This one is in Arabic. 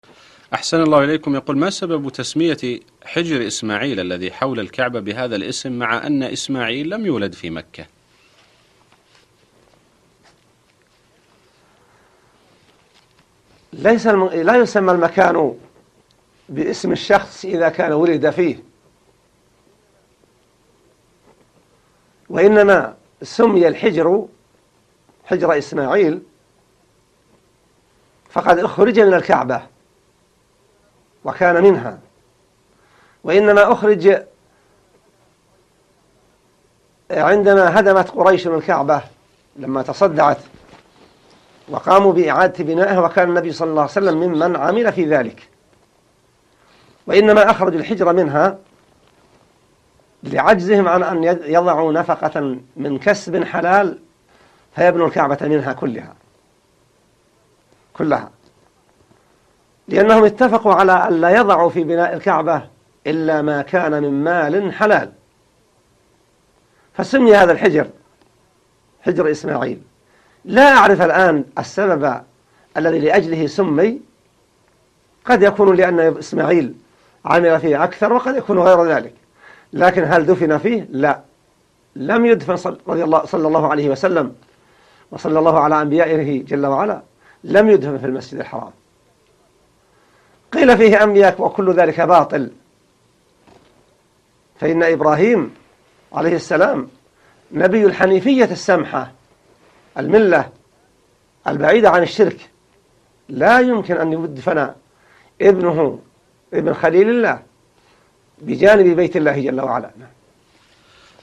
أحسن الله إليكم. يقول: ما سبب تسمية حجر إسماعيل الذي حول الكعبة بهذا الاسم مع أن إسماعيل لم يولد في مكة؟ لا يسمى المكان باسم الشخص إذا كان ولد فيه، وإنما سمي الحجر حجر إسماعيل فقد أخرج من الكعبة وكان منها، وإنما أخرج عندما هدمت قريش من الكعبة لما تصدعت وقاموا بإعادة بنائها، وكان النبي صلى الله عليه وسلم ممن عمل في ذلك، وإنما أخرجوا الحجر منها لعجزهم عن أن يضعوا نفقة من كسب حلال فيبنوا الكعبة منها كلها، لأنهم اتفقوا على أن لا يضعوا في بناء الكعبة إلا ما كان من مال حلال، فسمي هذا الحجر حجر إسماعيل. لا أعرف الآن السبب الذي لأجله سمي، قد يكون لأن إسماعيل عمل فيه أكثر، وقد يكون غير ذلك، لكن هل دفن فيه؟ لا، لم يدفن صلى الله عليه وسلم وصلى الله على أنبيائه جل وعلا، لم يدفن في المسجد الحرام. قيل فيه أنبياء وكل ذلك باطل، فإن إبراهيم عليه السلام نبي الحنيفية السمحة، الملة البعيدة عن الشرك، لا يمكن أن يدفن ابنه ابن خليل الله بجانب بيت الله جل وعلا.